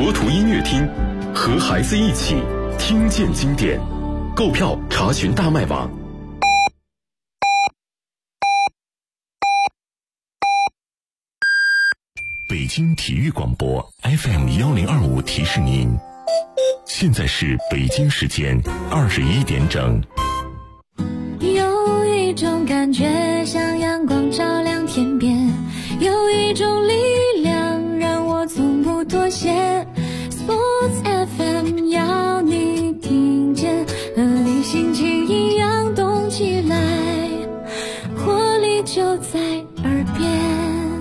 国图音乐厅，和孩子一起听见经典。购票查询大麦网。北京体育广播 FM1025 提示您，现在是北京时间21点整。 有一种感觉像阳光照亮天边，有一种力量让我从不妥协。 Sports FM 要你听见，和你心情一样动起来，活力就在耳边。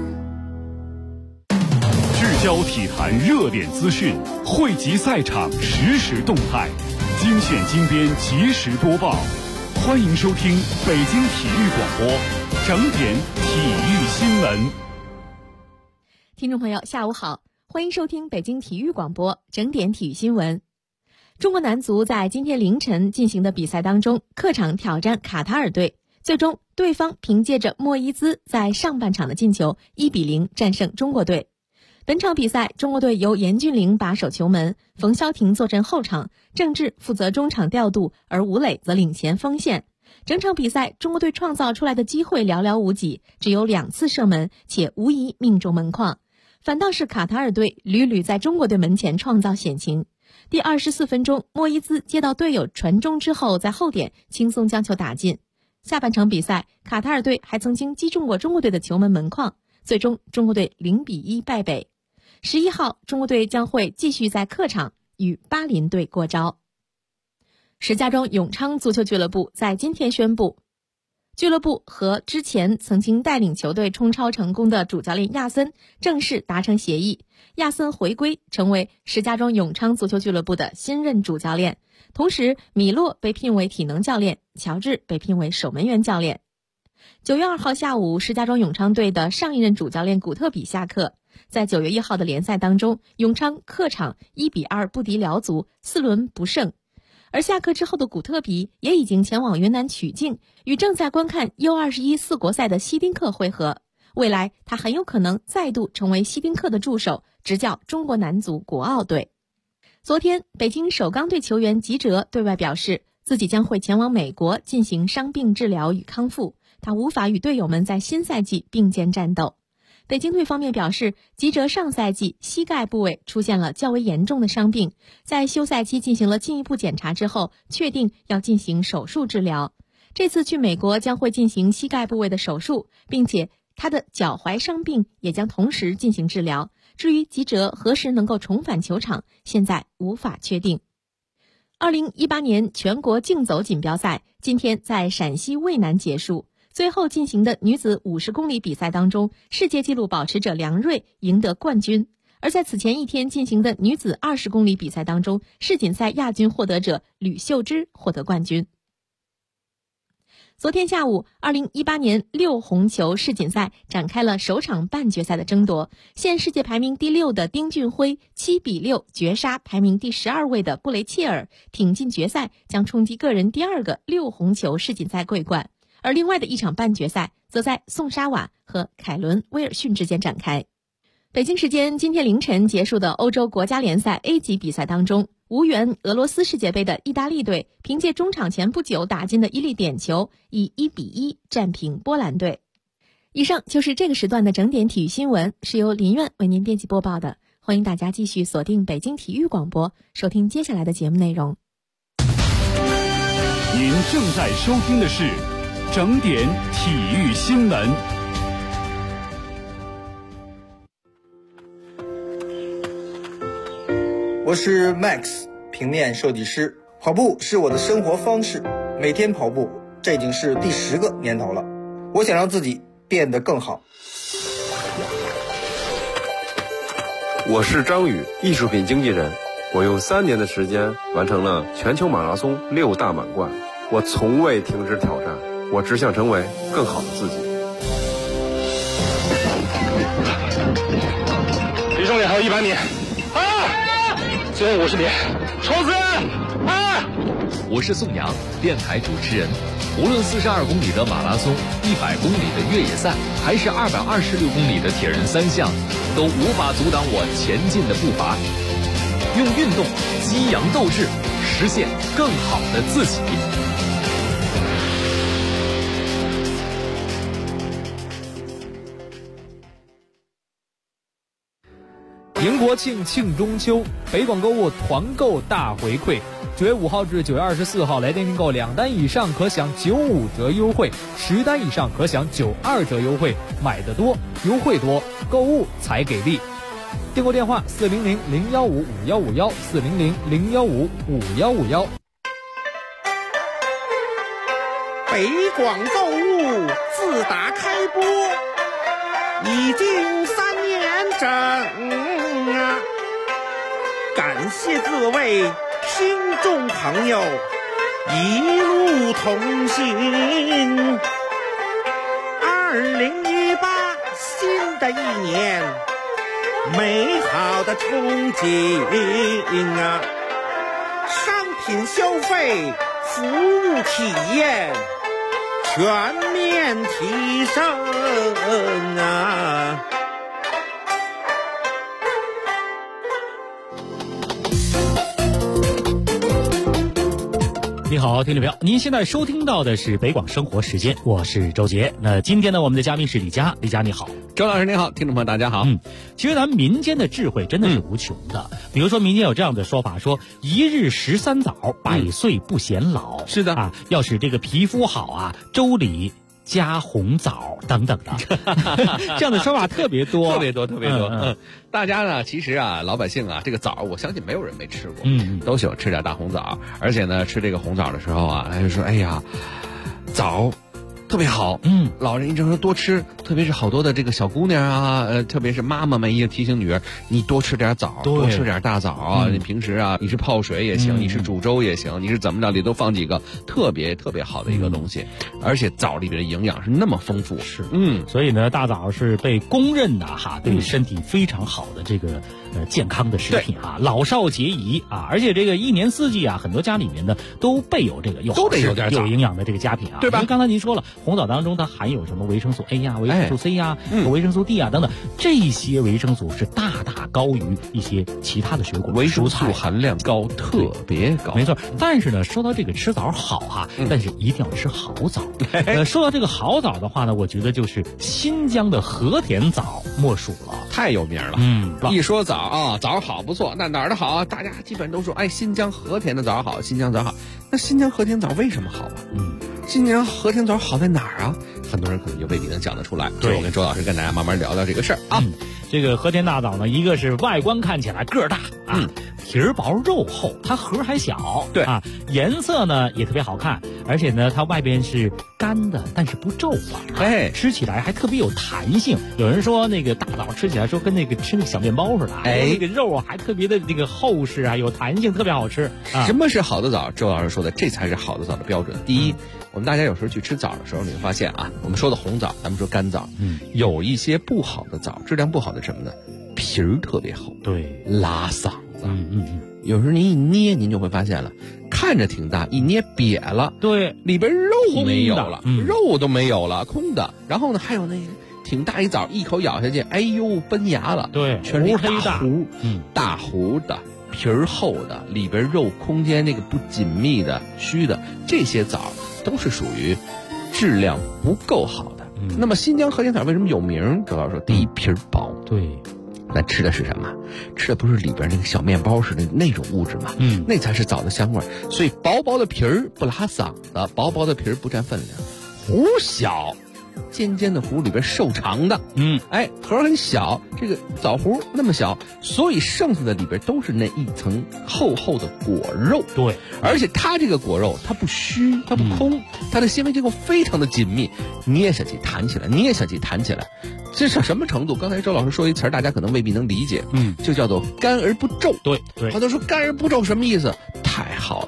聚焦体坛热点资讯，汇集赛场实时动态，精选精编及时播报。欢迎收听北京体育广播整点体育新闻。 听众朋友下午好，欢迎收听北京体育广播整点体育新闻。中国男足在今天凌晨进行的比赛当中，客场挑战卡塔尔队，最终对方凭借着莫伊兹在上半场的进球1-0战胜中国队。本场比赛，中国队由严俊凌把守球门，冯潇霆坐镇后场，郑智负责中场调度，而吴磊则领衔锋线。整场比赛，中国队创造出来的机会寥寥无几，只有2次射门，且无一命中门框。反倒是卡塔尔队屡屡在中国队门前创造险情。第24分钟，莫伊兹接到队友传中之后，在后点轻松将球打进。下半场比赛，卡塔尔队还曾经击中过中国队的球门门框，最终中国队0-1败北。11号，中国队将会继续在客场与巴林队过招。石家庄永昌足球俱乐部在今天宣布，俱乐部和之前曾经带领球队冲超成功的主教练亚森正式达成协议，亚森回归成为石家庄永昌足球俱乐部的新任主教练。同时，米洛被聘为体能教练，乔治被聘为守门员教练。9月2号下午，石家庄永昌队的上一任主教练古特比下课。在9月1号的联赛当中，永昌客场1-2不敌辽足，4轮不胜。而下课之后的古特比也已经前往云南曲靖，与正在观看 U21 4国赛的希丁克会合。未来他很有可能再度成为希丁克的助手，执教中国男足国奥队。昨天，北京首钢队球员吉喆对外表示，自己将会前往美国进行伤病治疗与康复，他无法与队友们在新赛季并肩战斗。北京队方面表示，吉喆上赛季膝盖部位出现了较为严重的伤病，在休赛期进行了进一步检查之后，确定要进行手术治疗。这次去美国将会进行膝盖部位的手术，并且他的脚踝伤病也将同时进行治疗。至于吉喆何时能够重返球场，现在无法确定。2018年全国竞走锦标赛今天在陕西渭南结束。最后进行的女子50公里比赛当中，世界纪录保持者梁瑞赢得冠军。而在此前一天进行的女子20公里比赛当中，世锦赛亚军获得者吕秀芝获得冠军。昨天下午，2018年6红球世锦赛展开了首场半决赛的争夺。现世界排名第6的丁俊晖7-6绝杀排名第12位的布雷切尔，挺进决赛，将冲击个人第2个6红球世锦赛桂冠。而另外的一场半决赛则在宋沙瓦和凯伦威尔逊之间展开。北京时间今天凌晨结束的欧洲国家联赛 A 级比赛当中，无缘俄罗斯世界杯的意大利队凭借中场前不久打进的一粒点球，以1-1战平波兰队。以上就是这个时段的整点体育新闻，是由林苑为您编辑播报的。欢迎大家继续锁定北京体育广播，收听接下来的节目内容。 您正在收听的是整点体育新闻。 我是 Max， 平面设计师。跑步是我的生活方式，每天跑步，这已经是第10个年头了。我想让自己变得更好。 我是张宇，艺术品经纪人。我用3年的时间完成了全球马拉松6大满贯。我从未停止挑战，我只想成为更好的自己。 离终点还有100米，最后50米，冲刺！ 我是宋阳，电台主持人。无论42公里的马拉松、100公里的越野赛，还是226公里的铁人3项，都无法阻挡我前进的步伐。 用运动激扬斗志，实现更好的自己。 迎国庆，庆中秋，北广购物团购大回馈，9月5号至9月24号来电订购2单以上可享95折优惠，10单以上可享92折优惠，买得多，优惠多，购物才给力。订购电话400-015-5151，400-015-5151。 北广购物自打开播已经3年整啊，感谢各位听众朋友一路同行。2018新的一年，美好的憧憬啊，商品消费、服务体验全面提升啊！ 你好，听众朋友，您现在收听到的是北广生活时间，我是周杰。那今天呢，我们的嘉宾是李佳，李佳你好。 周老师您好，听众朋友大家好。 其实咱们民间的智慧真的是无穷的。比如说民间有这样的说法，说一日13枣，百岁不显老。 是的啊，要使这个皮肤好啊，粥里加红枣等等的，这样的说法特别多， 特别多。大家呢，其实啊，老百姓啊，这个枣，我相信没有人没吃过，都喜欢吃点大红枣。而且呢，吃这个红枣的时候啊，他就说，哎呀，枣特别好，老人一直说多吃，特别是好多的这个小姑娘啊，特别是妈妈们也提醒女儿，你多吃点枣，多吃点大枣啊。你平时啊，你是泡水也行，你是煮粥也行，你是怎么着里都放几个，特别好的一个东西。而且枣里边的营养是那么丰富， 是，所以呢，大枣是被公认的哈，对身体非常好的这个健康的食品啊，老少皆宜啊。而且这个一年四季啊，很多家里面呢都备有这个都得有点有营养的这个佳品啊， 对吧？ 刚才您说了，红枣当中它含有什么维生素 A 呀、维生素 C 呀、维生素 D 啊等等，这些维生素是大大高于一些其他的水果， 维生素含量高，特别高。 没错。但是呢，说到这个吃枣好哈，但是一定要吃好枣。说到这个好枣的话呢，我觉得就是新疆的和田枣莫属了， 太有名了。一说枣啊，枣好不错，那哪儿的好啊？大家基本都说，哎，新疆和田的枣好，新疆枣好。那新疆和田枣为什么好啊？新疆和田枣好在哪儿啊？很多人可能就未必能讲得出来。所以我跟周老师跟大家慢慢聊聊这个事儿啊。 这个和田大枣呢，一个是外观看起来个儿大啊，皮儿薄肉厚，它核还小，对啊，颜色呢也特别好看，而且呢它外边是干的，但是不皱啊，吃起来还特别有弹性。有人说那个大枣吃起来说跟那个吃那个小面包似的，那个肉还特别的这个厚实啊，有弹性，特别好吃。 什么是好的枣？周老师说的，这才是好的枣的标准。第一，我们大家有时候去吃枣的时候，你会发现啊，我们说的红枣，咱们说干枣，有一些不好的枣，质量不好的什么呢？皮儿特别厚， 对， 拉嗓子。有时候您一捏，您就会发现了，看着挺大，一捏瘪了， 对， 里边肉没有了，肉都没有了，空的。然后呢，还有那个挺大一枣，一口咬下去，哎呦，崩牙了， 对， 全是大糊，大糊的。皮儿厚的，里边肉空间那个不紧密的、虚的，这些枣都是属于质量不够好的。那么新疆和田枣为什么有名？周老师说，第一，皮儿薄， 对， 那吃的是什么？吃的不是里边那个小面包似的那种物质嘛，那才是枣的香味。所以薄薄的皮儿不拉嗓子，薄薄的皮儿不占分量，核小。尖尖的核里边瘦长的，核很小，这个枣核那么小，所以剩下的里边都是那一层厚厚的果肉。 对， 而且它这个果肉它不虚，它不空，它的纤维结构非常的紧密，捏下去弹起来，捏下去弹起来，这是什么程度？刚才周老师说一词儿，大家可能未必能理解，就叫做干而不皱。 对， 他都说干而不皱什么意思？太好了。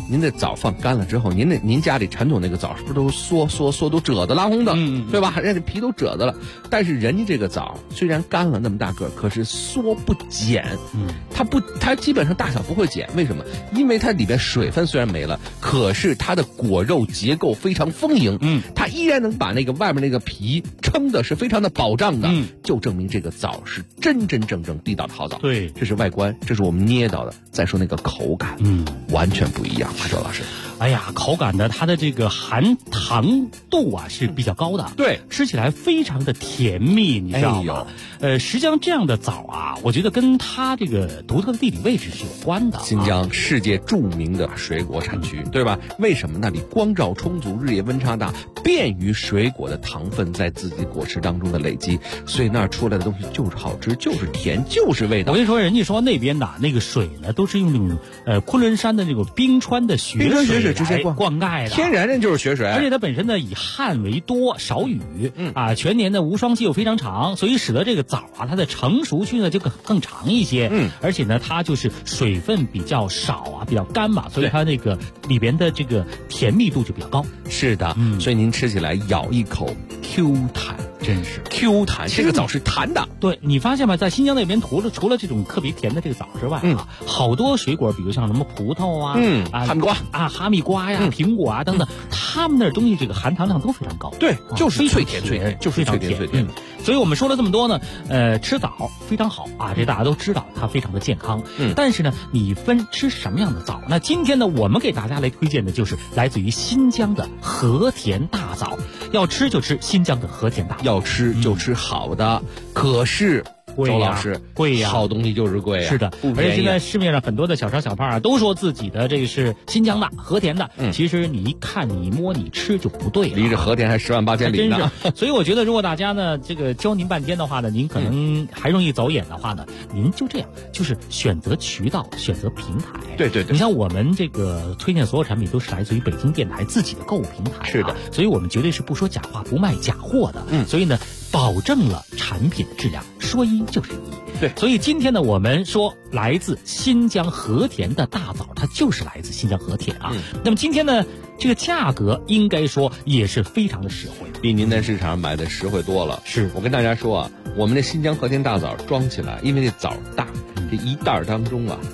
您的枣放干了之后，您家里传统那个枣是不是都缩都褶子拉红的，对吧？人家皮都褶子了，但是人家这个枣虽然干了那么大个，可是缩不减，它基本上大小不会减，为什么？因为它里边水分虽然没了，可是它的果肉结构非常丰盈，它依然能把那个外面那个皮撑的是非常的饱胀的，就证明这个枣是真真正正地道的好枣。 对， 这是外观，这是我们捏到的。再说那个口感，完全不一样。周老师， 哎呀，口感呢，它的这个含糖度啊是比较高的， 对， 吃起来非常的甜蜜，你知道吗？实际上这样的枣啊，我觉得跟它这个独特的地理位置是有关的。 新疆世界著名的水果产区，对吧？为什么那里光照充足，日夜温差大，便于水果的糖分在自己果实当中的累积，所以那儿出来的东西就是好吃，就是甜，就是味道。 我跟你说，人家说那边的那个水呢，都是用那种昆仑山的这个冰川的雪水直接灌溉的， 天然的就是雪水， 而且它本身呢以旱为多，少雨，全年的无霜期又非常长，所以使得这个枣啊，它的成熟期呢就更长一些，而且呢它就是水分比较少啊，比较干嘛，所以它那个里边的这个甜蜜度就比较高。 是的，所以您吃起来咬一口 Q 弹， 真是 Q 弹，这个枣是弹的。 对，你发现吗？在新疆那边除了这种特别甜的这个枣之外啊，好多水果，比如像什么葡萄啊， 哈密瓜啊，哈密瓜呀，苹果啊等等，他们那东西这个含糖量都非常高。 对，就是脆甜，就是脆甜。 所以我们说了这么多呢，吃枣非常好啊，这大家都知道，它非常的健康。但是呢，你分吃什么样的枣？那今天呢，我们给大家来推荐的就是来自于新疆的和田大枣。要吃就吃新疆的和田大枣， 要吃就吃好的。可是周老师， 贵呀， 好东西就是贵呀。 是的， 不便宜。 而且现在市面上很多的小商小贩啊，都说自己的这个是新疆的和田的，其实你一看、你摸、你吃就不对了， 离着和田还10万8千里呢。 所以我觉得，如果大家呢这个教您半天的话呢，您可能还容易走眼的话呢，您就这样，就是选择渠道、选择平台。 对， 你像我们这个推荐所有产品都是来自于北京电台自己的购物平台， 是的， 所以我们绝对是不说假话、不卖假货的。所以呢，保证了产品的质量，说一就是一。 对， 所以今天呢，我们说来自新疆和田的大枣，它就是来自新疆和田啊。那么今天呢，这个价格应该说也是非常的实惠， 比您在市场上买的实惠多了。 是我跟大家说啊，我们的新疆和田大枣装起来，因为这枣大，这一袋当中啊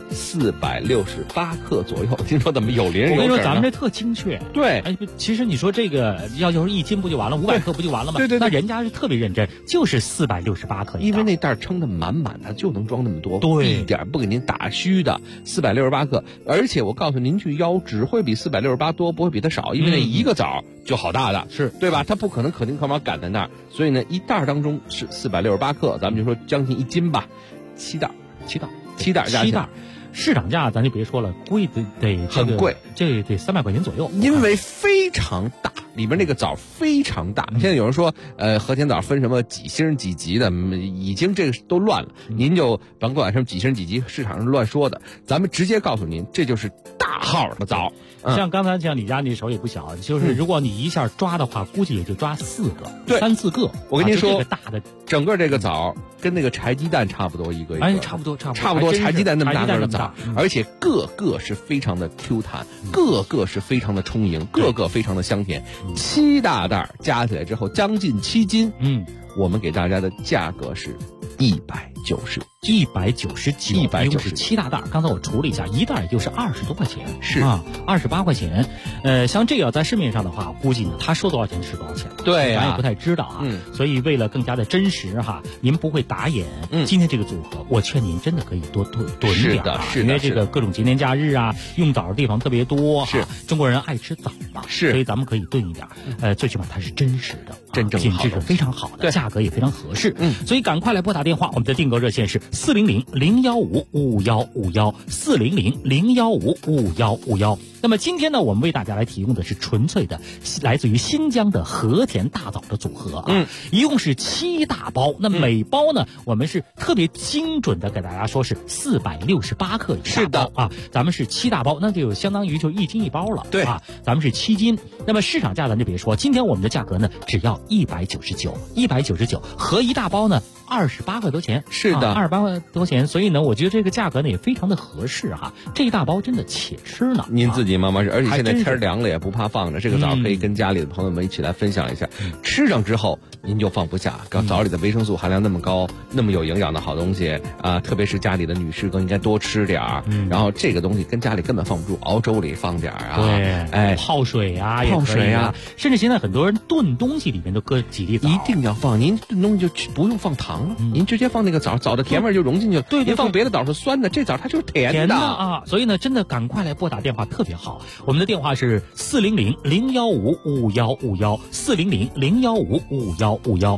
468克左右。听说怎么有零有整？ 我跟你说，咱们这特精确。 对， 其实你说这个要就是1斤不就完了，500克不就完了吗？ 对， 那人家是特别认真，就是468克， 因为那袋撑得满满，它就能装那么多， 对， 一点不给您打虚的，468克。而且我告诉您去腰只会比468多，不会比它少，因为那一个枣就好大的， 是对吧？它不可能可丁可卯赶在那儿，所以呢，一袋当中是468克，咱们就说将近1斤吧，7袋加起来。 市场价咱就别说了，贵得很贵， 这得300块钱左右， 因为非常大，里面那个枣非常大。现在有人说，和田枣分什么几星几级的，已经这个都乱了。您就甭管什么几星几级，市场上乱说的，咱们直接告诉您，这就是大号的枣。 像刚才像李佳，你手也不小，就是如果你一下抓的话，估计也就抓4个， 对 ，3、4个。 我跟您说， 这个大的整个这个枣跟那个柴鸡蛋差不多一个， 差不多， 柴鸡蛋那么大个的枣，而且个个是非常的 Q 弹，个个是非常的充盈，个个非常的香甜。7大袋加起来之后将近7斤，我们给大家的价格是199， 一共是7大袋。刚才我除了一下，一袋也就是20多块钱， 是啊，28块钱。像这个在市面上的话，估计呢，他说多少钱是多少钱， 对咱也不太知道啊。所以为了更加的真实哈，您不会打眼。今天这个组合，我劝您真的可以多囤点啊，因为这个各种节年假日啊，用枣的地方特别多， 是中国人爱吃枣嘛， 是， 所以咱们可以炖一点。最起码它是真实的， 真正品质是非常好的，价格也非常合适。所以赶快来拨打电话，我们的订购热线是400-015-515，400-015-515。那么今天呢，我们为大家来提供的是纯粹的来自于新疆的和田大枣的组合啊，一共是7大包。那每包呢，我们是特别精准的给大家说是468克一大包啊，咱们是7大包，那就相当于就1斤1包了， 对啊，咱们是7斤。那么市场价咱就别说，今天我们的价格呢只要199，199合一大包呢 28块多钱。 是的 ，28块多钱。所以呢，我觉得这个价格呢也非常的合适哈。这一大包真的且吃呢。 您自己慢慢吃，而且现在天凉了也不怕放着，这个枣可以跟家里的朋友们一起来分享一下。吃上之后您就放不下，枣里的维生素含量那么高，那么有营养的好东西啊，特别是家里的女士更应该多吃点儿。然后这个东西跟家里根本放不住，熬粥里放点儿啊， 对， 哎， 泡水啊， 泡水啊， 甚至现在很多人炖东西里面都搁几粒枣， 一定要放。您炖东西就不用放糖了，您直接放那个枣，枣的甜味就融进去了。 对， 您放别的枣是酸的，这枣它就是甜的啊。所以呢，真的赶快来拨打电话特别好，我们的电话是400-015-5151，400-015-5151。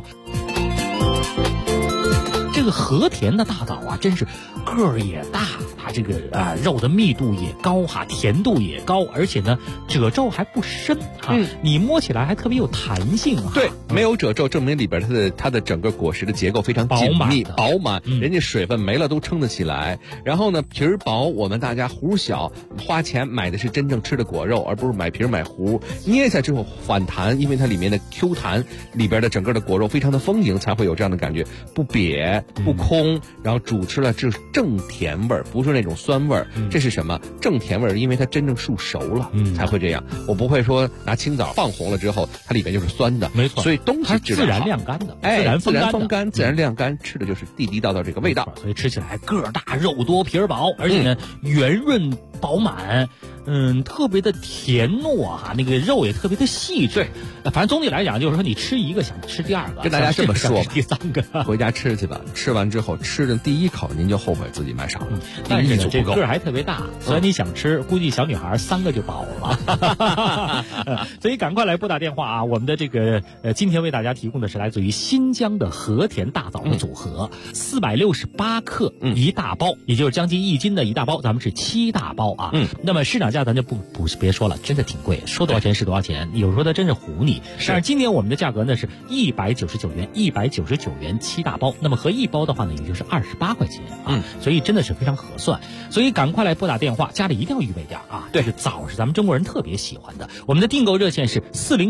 这个和田的大枣啊，真是个儿也大，它这个肉的密度也高哈，甜度也高，而且呢褶皱还不深哈，你摸起来还特别有弹性哈。 对，没有褶皱，证明里边它的整个果实的结构非常紧密饱满，人家水分没了都撑得起来。然后呢，皮儿薄，我们大家核小，花钱买的是真正吃的果肉，而不是买皮买核。捏下之后反弹，因为它里面的 Q 弹，里边的整个的果肉非常的丰盈，才会有这样的感觉，不瘪不空，然后煮吃了就是正甜味儿，不是那种酸味儿。这是什么？正甜味儿，因为它真正熟熟了才会这样。我不会说拿青枣放红了之后，它里面就是酸的， 没错。 所以东西质量自然晾干的， 自然风干，自然晾干，吃的就是地地道道这个味道。 所以吃起来个儿大、肉多、皮儿薄，而且呢圆润饱满。特别的甜糯哈，那个肉也特别的细致。对，反正总体来讲，就是说你吃一个想吃第二个， 跟大家这么说吧， 第三个回家吃去吧。吃完之后，吃的第一口您就后悔自己买少了。 但是呢，这个儿还特别大，虽然你想吃，估计小女孩3个就饱了。所以赶快来拨打电话啊！我们的这个今天为大家提供的是来自于新疆的和田大枣的组合，468克一大包，也就是将近1斤的一大包，咱们是7大包啊。那么市场价咱就别说了，真的挺贵，说多少钱是多少钱，有时候它真是唬你。但是今年我们的价格呢是199元，199元7大包，那么合一包的话呢，也就是28块钱啊，所以真的是非常合算。所以赶快来拨打电话，家里一定要预备点啊。对，枣是咱们中国人特别喜欢的。我们的订购热线是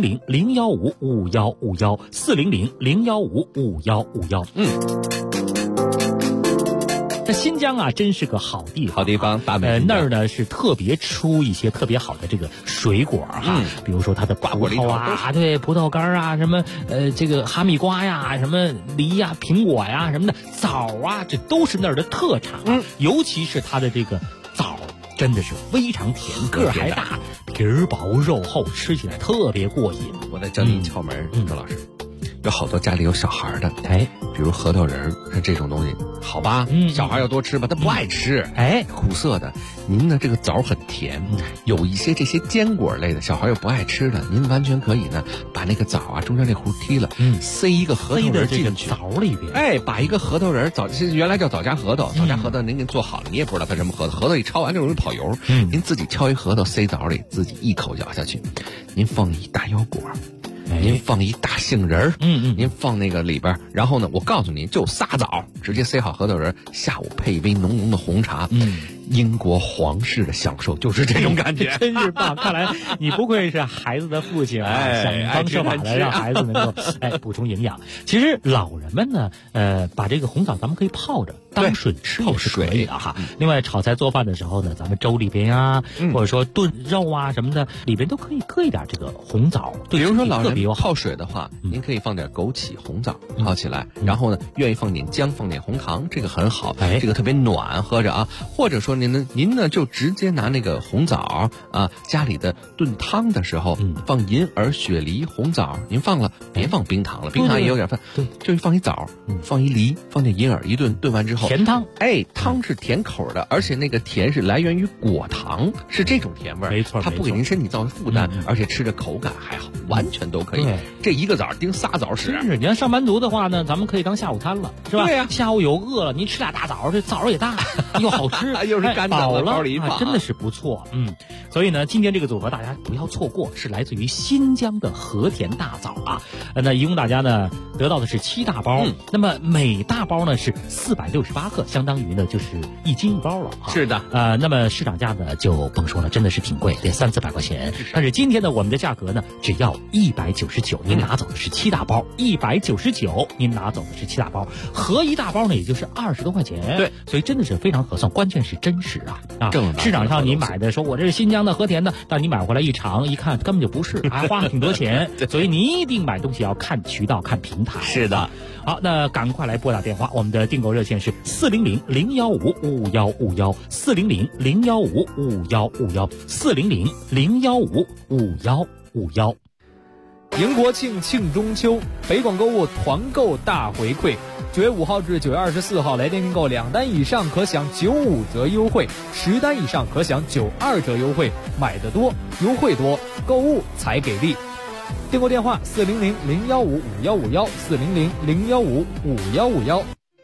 400-015-5151，400-015-5151。这新疆啊，真是个好地方， 好地方，大美。 那儿呢是特别出一些特别好的这个水果哈，比如说它的瓜果桃啊，对，葡萄干啊，什么这个哈密瓜呀，什么梨呀、苹果呀什么的，枣啊，这都是那儿的特产啊。尤其是它的这个枣，真的是非常甜，个儿还大，皮儿薄肉厚，吃起来特别过瘾。 我再教你一窍门，周老师。有好多家里有小孩的，比如核桃仁像这种东西，好吧，小孩要多吃吧，他不爱吃，苦涩的。您呢，这个枣很甜，有一些这些坚果类的，小孩又不爱吃的，您完全可以呢，把那个枣啊中间这核剔了，塞一个核桃仁进去， 枣里边， 把一个核桃仁枣，原来叫枣夹核桃，枣夹核桃您给做好了，你也不知道它什么核桃，核桃一焯完就容易跑油，您自己敲一核桃塞枣里，自己一口咬下去，您放一大腰果。您放一大杏仁儿，您放那个里边，然后呢，我告诉您，就仨枣，直接塞好核桃仁，下午配一杯浓浓的红茶，英国皇室的享受就是这种感觉， 真是棒！看来你不愧是孩子的父亲啊，想方设法的让孩子能够补充营养。其实老人们呢，把这个红枣咱们可以泡着当水吃也是可以的哈。另外炒菜做饭的时候呢，咱们粥里边呀，或者说炖肉啊什么的，里边都可以搁一点这个红枣。 比如说老人泡水的话，您可以放点枸杞、红枣泡起来，然后呢，愿意放点姜、放点红糖，这个很好，这个特别暖，喝着啊。或者说您呢就直接拿那个红枣啊，家里的炖汤的时候，放银耳、雪梨、红枣，您放了别放冰糖了，冰糖也有点饭，就放一枣，放一梨，放点银耳，一炖完之后， 甜汤， 汤是甜口的，而且那个甜是来源于果糖，是这种甜味， 没错， 它不给您身体造成负担，而且吃着口感还好，完全都可以。这一个枣盯仨枣吃， 是你要上班族的话呢，咱们可以当下午餐了，是吧？ 对呀， 下午有饿了，您吃俩大枣，这枣也大，又好吃， 又是干的， 饱了， 包里一放， 真的是不错。 所以呢，今天这个组合大家不要错过，是来自于新疆的和田大枣啊。那一共大家呢得到的是7大包，那么每大包呢是468克，相当于呢就是1斤1包了啊。 是的， 那么市场价呢就甭说了，真的是挺贵，得300-400块钱。但是今天呢，我们的价格呢只要199，您拿走的是7大包，199您拿走的是7大包，合一大包呢也就是20多块钱。 对， 所以真的是非常合算，关键是真实啊！市场上你买的说我这是新疆的和田的，但你买回来一尝一看根本就不是，还花了挺多钱。所以你一定买东西要看渠道、看平台。 是的， 好，那赶快来拨打电话，我们的订购热线是400-015-5151，400-015-5151，400-015-5151。 迎国庆，庆中秋，北广购物团购大回馈，9月5号至9月24号来电订购2单以上可享95折优惠，10单以上可享92折优惠，买得多，优惠多，购物才给力。订购电话400-015-5151，400-015-5151。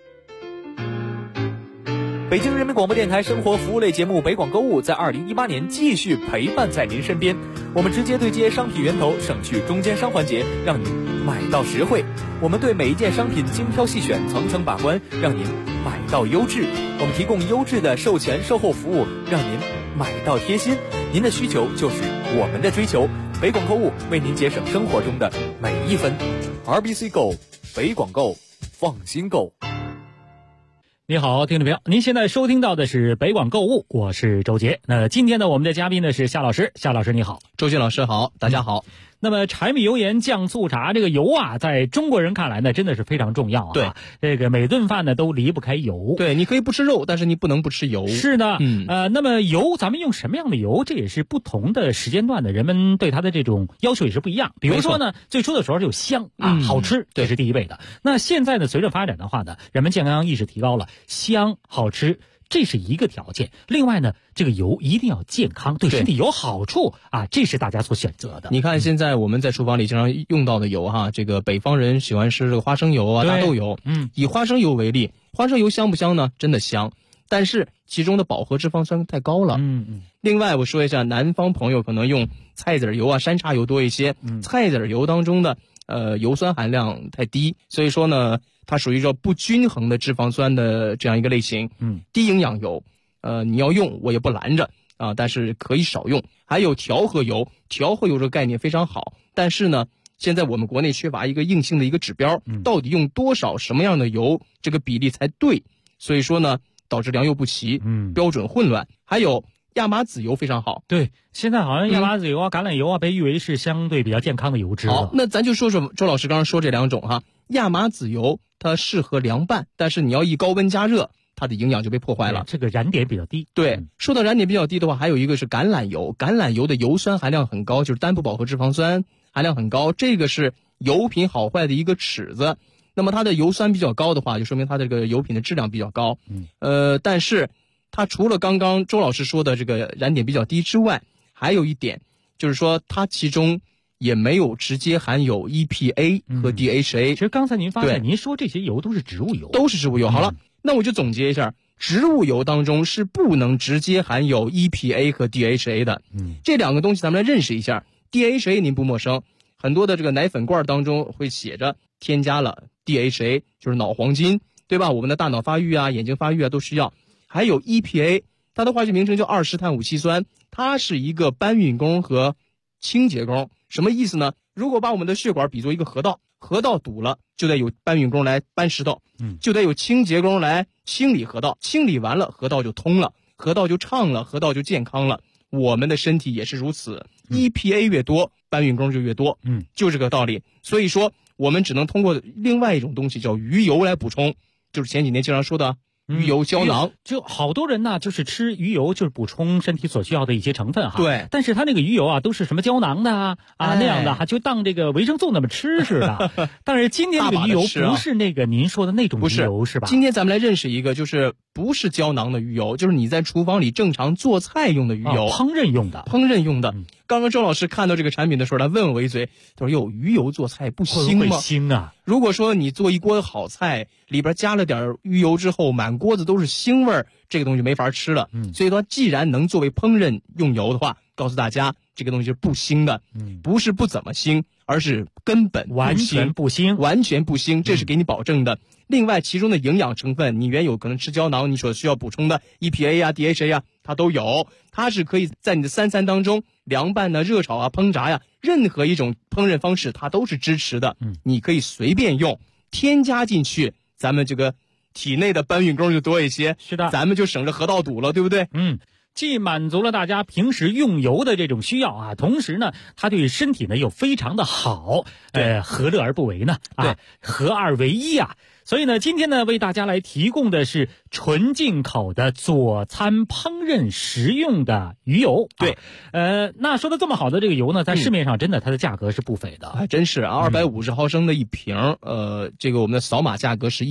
北京人民广播电台生活服务类节目《北广购物》在2018年继续陪伴在您身边。我们直接对接商品源头，省去中间商环节，让您买到实惠。我们对每一件商品精挑细选，层层把关，让您买到优质。我们提供优质的售前售后服务，让您买到贴心。您的需求就是我们的追求。北广购物为您节省生活中的每一分。RBC Go， 北广购，放心购。 你好，听众朋友，您现在收听到的是北广购物，我是周杰。那今天呢，我们的嘉宾呢是夏老师，夏老师你好。 周杰老师好，大家好。 那么柴米油盐酱醋茶，这个油啊，在中国人看来呢，真的是非常重要啊。 对， 这个每顿饭呢都离不开油。 对，你可以不吃肉，但是你不能不吃油。 是的，那么油，咱们用什么样的油，这也是不同的时间段的人们对它的这种要求也是不一样。比如说呢，最初的时候就香啊，好吃，这是第一位的。那现在呢，随着发展的话呢，人们健康意识提高了，香好吃，这是一个条件。另外呢，这个油一定要健康，对身体有好处啊，这是大家所选择的。 你看现在我们在厨房里经常用到的油哈，这个北方人喜欢吃这个花生油啊、大豆油。以花生油为例，花生油香不香呢？真的香，但是其中的饱和脂肪酸太高了。另外我说一下，南方朋友可能用菜籽油啊、山茶油多一些，菜籽油当中的油酸含量太低，所以说呢，它属于说不均衡的脂肪酸的这样一个类型。低营养油，你要用我也不拦着啊，但是可以少用。还有调和油，调和油这个概念非常好，但是呢，现在我们国内缺乏一个硬性的一个指标，到底用多少什么样的油，这个比例才对，所以说呢，导致良莠不齐，标准混乱。还有亚麻籽油非常好， 对，现在好像亚麻籽油啊、橄榄油啊被誉为是相对比较健康的油脂。 好，那咱就说说周老师刚刚说这两种哈。亚麻籽油它适合凉拌，但是你要一高温加热，它的营养就被破坏了， 这个燃点比较低。 对，说到燃点比较低的话，还有一个是橄榄油，橄榄油的油酸含量很高，就是单不饱和脂肪酸含量很高，这个是油品好坏的一个尺子。那么它的油酸比较高的话，就说明它的这个油品的质量比较高。但是它除了刚刚周老师说的这个燃点比较低之外，还有一点就是说它其中也没有直接含有 EPA 和 DHA。 其实刚才您发现您说这些油都是植物油， 都是植物油。好了，那我就总结一下，植物油当中是不能直接含有 EPA 和 DHA 的。这两个东西咱们来认识一下。DHA 您不陌生，很多的这个奶粉罐当中会写着添加了 DHA， 就是脑黄金，对吧？我们的大脑发育啊、眼睛发育啊都需要。还有 EPA， 它的化学名称叫20碳五烯酸，它是一个搬运工和清洁工。什么意思呢？如果把我们的血管比作一个河道，河道堵了，就得有搬运工来搬石头，就得有清洁工来清理河道，清理完了，河道就通了，河道就畅了，河道就健康了。我们的身体也是如此，EPA 越多，搬运工就越多，就这个道理。所以说，我们只能通过另外一种东西叫鱼油来补充，就是前几年经常说的鱼油胶囊。 就好多人呢，就是吃鱼油，就是补充身体所需要的一些成分哈。 对， 但是他那个鱼油啊，都是什么胶囊的啊那样的哈，就当这个维生素那么吃似的。但是今天这个鱼油不是那个您说的那种鱼油是吧？ 今天咱们来认识一个，就是不是胶囊的鱼油，就是你在厨房里正常做菜用的鱼油， 烹饪用的。 刚刚周老师看到这个产品的时候，他问我一嘴，他说：“哟，鱼油做菜不腥吗？” 会不会腥啊？ 如果说你做一锅好菜，里边加了点鱼油之后，满锅子都是腥味儿，这个东西就没法吃了。所以说，既然能作为烹饪用油的话，告诉大家这个东西是不腥的，不是不怎么腥，而是根本不腥， 完全不腥， 完全不腥，这是给你保证的。另外，其中的营养成分，你原有可能吃胶囊，你所需要补充的 EPA 啊、DHA 啊，它都有。它是可以在你的三餐当中，凉拌呢、热炒啊、烹炸呀，任何一种烹饪方式，它都是支持的。你可以随便用，添加进去，咱们这个体内的搬运工就多一些。 是的， 咱们就省着河道堵了，对不对？ 既满足了大家平时用油的这种需要啊，同时呢，它对身体呢又非常的好，何乐而不为呢？ 对， 合二为一啊。所以呢，今天呢，为大家来提供的是纯进口的佐餐烹饪食用的鱼油。 对， 那说的这么好的这个油呢，在市面上真的它的价格是不菲的， 还真是啊，250毫升的一瓶，这个我们的扫码价格是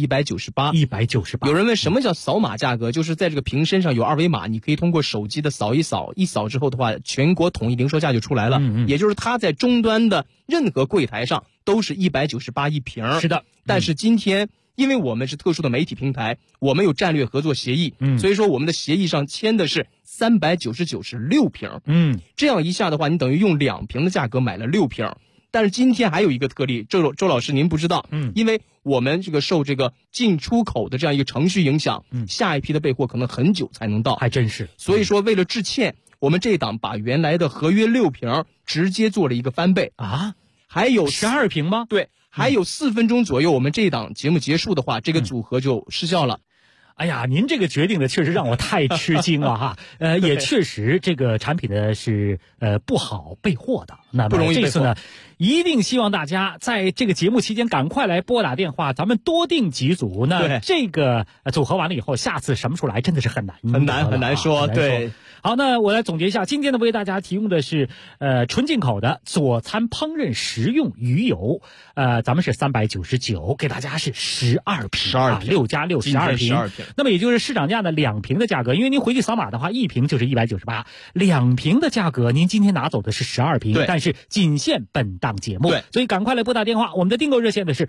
198。有人问什么叫扫码价格？就是在这个瓶身上有二维码，你可以通过手机的扫一扫之后的话，全国统一零售价就出来了。也就是它在终端的任何柜台上都是198一瓶。 是的， 但是今天，因为我们是特殊的媒体平台，我们有战略合作协议，所以说我们的协议上签的是399是6瓶，这样一下的话，你等于用2瓶的价格买了6瓶。但是今天还有一个特例，周老师您不知道，因为我们这个受这个进出口的这样一个程序影响，下一批的备货可能很久才能到， 还真是。 所以说为了致歉，我们这档把原来的合约6瓶直接做了一个翻倍啊， 还有 12瓶吗？ 对。还有4分钟左右，我们这档节目结束的话，这个组合就失效了。 哎呀，您这个决定的确实让我太吃惊了哈。也确实这个产品呢是不好备货的。那么这次呢，一定希望大家在这个节目期间赶快来拨打电话，咱们多订几组。那这个组合完了以后，下次什么时候来真的是很难说。 对。 好，那我来总结一下，今天呢为大家提供的是纯进口的佐餐烹饪食用鱼油，咱们是399，给大家是12瓶，6加6 12瓶。那么也就是市场价的2瓶的价格，因为您回去扫码的话，1瓶就是198，2瓶的价格您今天拿走的是12瓶，但是仅限本档节目，所以赶快来拨打电话，我们的订购热线的是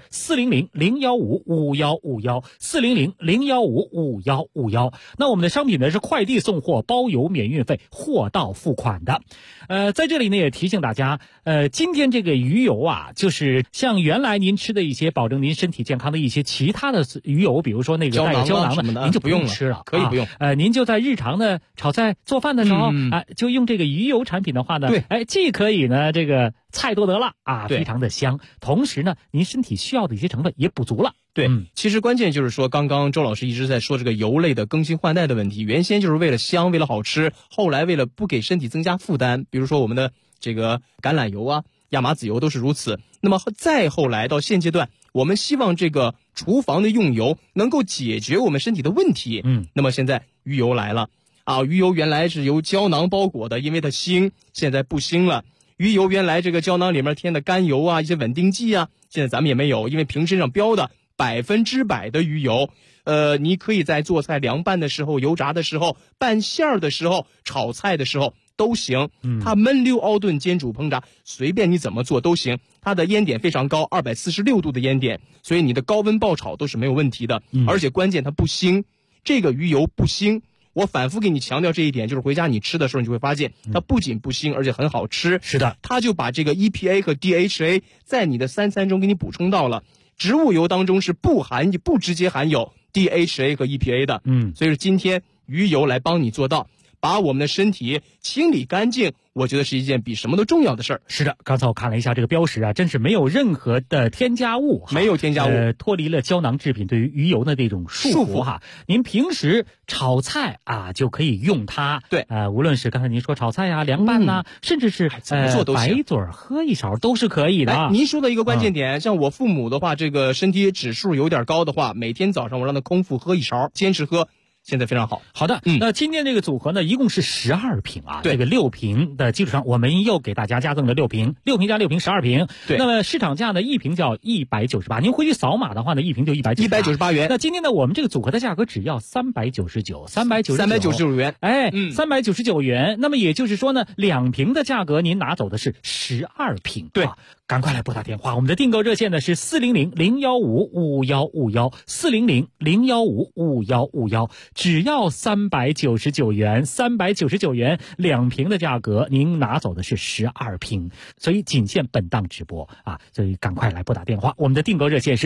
400-015-5151，400-015-5151。那我们的商品呢是快递送货，包邮免运费，货到付款的。在这里呢也提醒大家，今天这个鱼油啊，就是像原来您吃的一些保证您身体健康的一些其他的鱼油，比如说那个带胶囊的，您就不用吃了， 可以不用。 您就在日常的炒菜做饭的时候，就用这个鱼油产品的话呢，既可以呢这个菜多得了啊，非常的香，同时呢您身体需要的一些成分也补足了。 对，其实关键就是说，刚刚周老师一直在说这个油类的更新换代的问题，原先就是为了香，为了好吃，后来为了不给身体增加负担，比如说我们的这个橄榄油啊、亚麻籽油都是如此。那么再后来到现阶段，我们希望这个厨房的用油能够解决我们身体的问题。那么现在鱼油来了啊，鱼油原来是由胶囊包裹的，因为它腥，现在不腥了。鱼油原来这个胶囊里面添的甘油啊、一些稳定剂啊，现在咱们也没有，因为瓶身上标的100%的鱼油。你可以在做菜凉拌的时候、油炸的时候、拌馅儿的时候、炒菜的时候都行。它焖溜熬炖煎煮烹炸，随便你怎么做都行。它的烟点非常高，246度的烟点，所以你的高温爆炒都是没有问题的。而且关键它不腥，这个鱼油不腥。我反复给你强调这一点，就是回家你吃的时候，你就会发现它不仅不腥，而且很好吃。 是的， 它就把这个 EPA 和 DHA 在你的三餐中给你补充到了。植物油当中是不直接含有 DHA 和 EPA 的。所以说今天鱼油来帮你做到，把我们的身体清理干净，我觉得是一件比什么都重要的事儿。 是的，刚才我看了一下这个标识啊，真是没有任何的添加物， 没有添加物， 脱离了胶囊制品对于鱼油的这种束缚哈。您平时炒菜啊就可以用它， 对， 无论是刚才您说炒菜呀、凉拌呐，甚至是怎么做都行， 白嘴喝一勺都是可以的。 您说的一个关键点，像我父母的话，这个身体指数有点高的话，每天早上我让他空腹喝一勺，坚持喝。 现在非常好。 好的，那今天这个组合呢，一共是12瓶啊。 对， 这个6瓶的基础上，我们又给大家加赠了6瓶，6瓶加6瓶12瓶。 对， 那么市场价呢，一瓶叫198，您回去扫码的话呢，一瓶就198 元。 那今天呢，我们这个组合的价格只要399元。哎，399元。那么也就是说呢，2瓶的价格您拿走的是12瓶。 对。 赶快来拨打电话，我们的订购热线呢是400-015-5151，400-015-5151，只要399元，399元2瓶的价格，您拿走的是12瓶，所以仅限本档直播啊，所以赶快来拨打电话，我们的订购热线是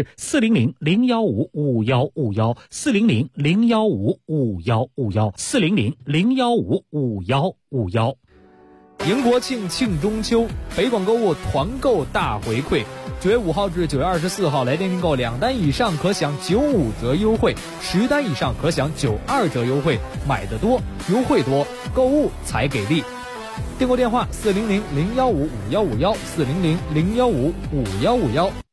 400-015-5151，400-015-5151。 迎国庆，庆中秋，北广购物团购大回馈，9月5号至9月24号，来电订购2单以上可享95折优惠，10单以上可享92折优惠，买得多，优惠多，购物才给力。订购电话：400-015-5151，400-015-5151。